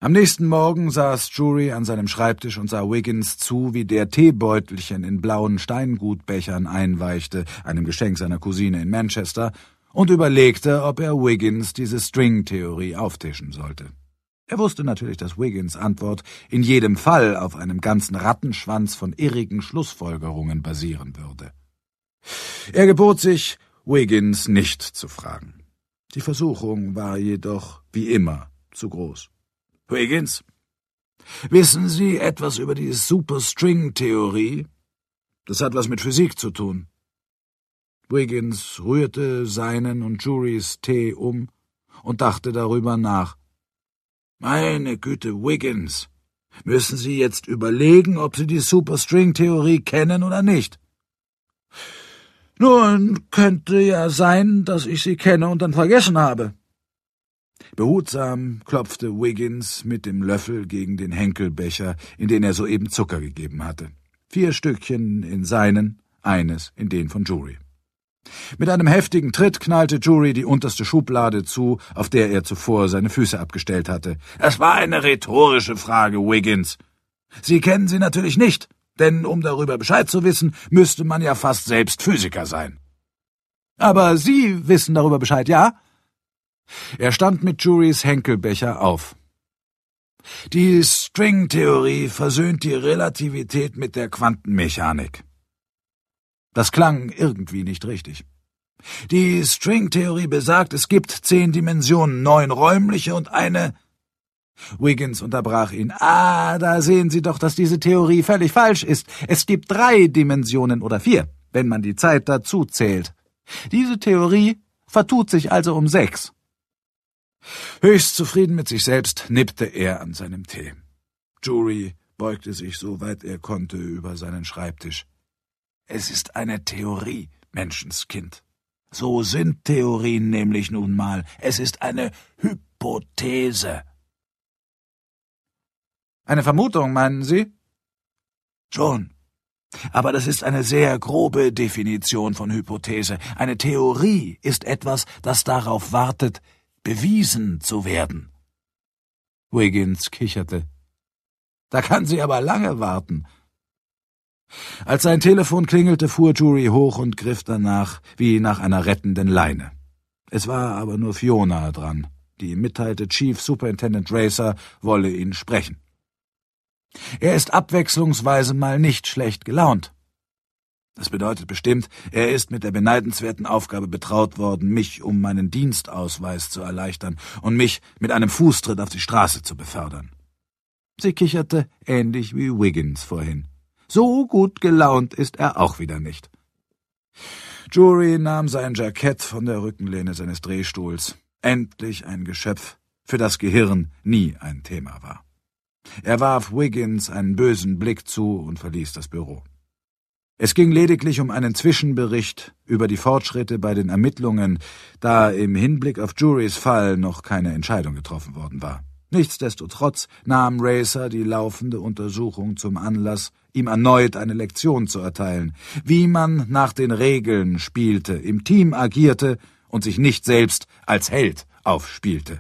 Am nächsten Morgen saß Jury an seinem Schreibtisch und sah Wiggins zu, wie der Teebeutelchen in blauen Steingutbechern einweichte, einem Geschenk seiner Cousine in Manchester, und überlegte, ob er Wiggins diese String-Theorie auftischen sollte. Er wusste natürlich, dass Wiggins' Antwort in jedem Fall auf einem ganzen Rattenschwanz von irrigen Schlussfolgerungen basieren würde. Er gebot sich, Wiggins nicht zu fragen. Die Versuchung war jedoch, wie immer, zu groß. »Wiggins, wissen Sie etwas über die Superstring-Theorie? Das hat was mit Physik zu tun.« Wiggins rührte seinen und Jurys Tee um und dachte darüber nach. »Meine Güte, Wiggins, müssen Sie jetzt überlegen, ob Sie die Superstring-Theorie kennen oder nicht?« »Nun, könnte ja sein, dass ich sie kenne und dann vergessen habe.« Behutsam klopfte Wiggins mit dem Löffel gegen den Henkelbecher, in den er soeben Zucker gegeben hatte. 4 Stückchen in seinen, eines in den von Jury. Mit einem heftigen Tritt knallte Jury die unterste Schublade zu, auf der er zuvor seine Füße abgestellt hatte. »Es war eine rhetorische Frage, Wiggins. Sie kennen sie natürlich nicht, denn um darüber Bescheid zu wissen, müsste man ja fast selbst Physiker sein.« »Aber Sie wissen darüber Bescheid, ja?« Er stand mit Jurys Henkelbecher auf. »Die String-Theorie versöhnt die Relativität mit der Quantenmechanik.« Das klang irgendwie nicht richtig. »Die String-Theorie besagt, es gibt 10 Dimensionen, 9 räumliche und eine...« Wiggins unterbrach ihn. Da sehen Sie doch, dass diese Theorie völlig falsch ist. Es gibt 3 Dimensionen oder 4, wenn man die Zeit dazu zählt. Diese Theorie vertut sich also um 6. Höchst zufrieden mit sich selbst nippte er an seinem Tee. Jury beugte sich so weit er konnte über seinen Schreibtisch. »Es ist eine Theorie, Menschenskind. So sind Theorien nämlich nun mal. Es ist eine Hypothese.« »Eine Vermutung, meinen Sie?« »Schon. Aber das ist eine sehr grobe Definition von Hypothese. Eine Theorie ist etwas, das darauf wartet, bewiesen zu werden.« Wiggins kicherte. »Da kann sie aber lange warten.« Als sein Telefon klingelte, fuhr Jury hoch und griff danach, wie nach einer rettenden Leine. Es war aber nur Fiona dran, die mitteilte, Chief Superintendent Racer wolle ihn sprechen. Er ist abwechslungsweise mal nicht schlecht gelaunt. Das bedeutet bestimmt, er ist mit der beneidenswerten Aufgabe betraut worden, mich um meinen Dienstausweis zu erleichtern und mich mit einem Fußtritt auf die Straße zu befördern. Sie kicherte, ähnlich wie Wiggins vorhin. So gut gelaunt ist er auch wieder nicht. Jury nahm sein Jackett von der Rückenlehne seines Drehstuhls. Endlich ein Geschöpf, für das Gehirn nie ein Thema war. Er warf Wiggins einen bösen Blick zu und verließ das Büro. Es ging lediglich um einen Zwischenbericht über die Fortschritte bei den Ermittlungen, da im Hinblick auf Jurys Fall noch keine Entscheidung getroffen worden war. Nichtsdestotrotz nahm Racer die laufende Untersuchung zum Anlass, ihm erneut eine Lektion zu erteilen, wie man nach den Regeln spielte, im Team agierte und sich nicht selbst als Held aufspielte.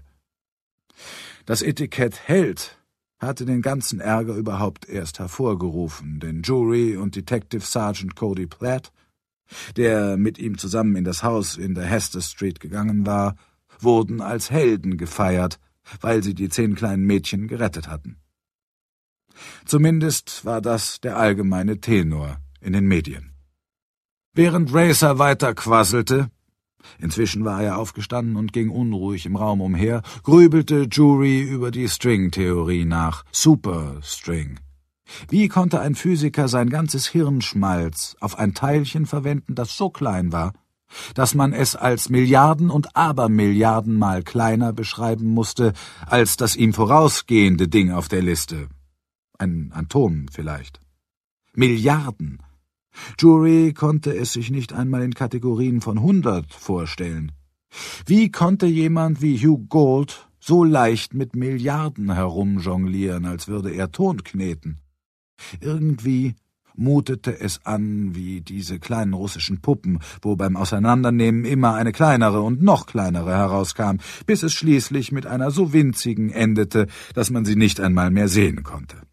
Das Etikett Held hatte den ganzen Ärger überhaupt erst hervorgerufen, denn Jury und Detective Sergeant Cody Platt, der mit ihm zusammen in das Haus in der Hester Street gegangen war, wurden als Helden gefeiert, weil sie die 10 kleinen Mädchen gerettet hatten. Zumindest war das der allgemeine Tenor in den Medien. Während Racer weiter quasselte, inzwischen war er aufgestanden und ging unruhig im Raum umher, grübelte Jury über die String-Theorie nach. Superstring. Wie konnte ein Physiker sein ganzes Hirnschmalz auf ein Teilchen verwenden, das so klein war, dass man es als Milliarden und Abermilliardenmal kleiner beschreiben musste, als das ihm vorausgehende Ding auf der Liste? Ein Atom vielleicht. Milliarden. Jury konnte es sich nicht einmal in Kategorien von 100 vorstellen. Wie konnte jemand wie Hugh Gould so leicht mit Milliarden herumjonglieren, als würde er Ton kneten? Irgendwie mutete es an wie diese kleinen russischen Puppen, wo beim Auseinandernehmen immer eine kleinere und noch kleinere herauskam, bis es schließlich mit einer so winzigen endete, dass man sie nicht einmal mehr sehen konnte.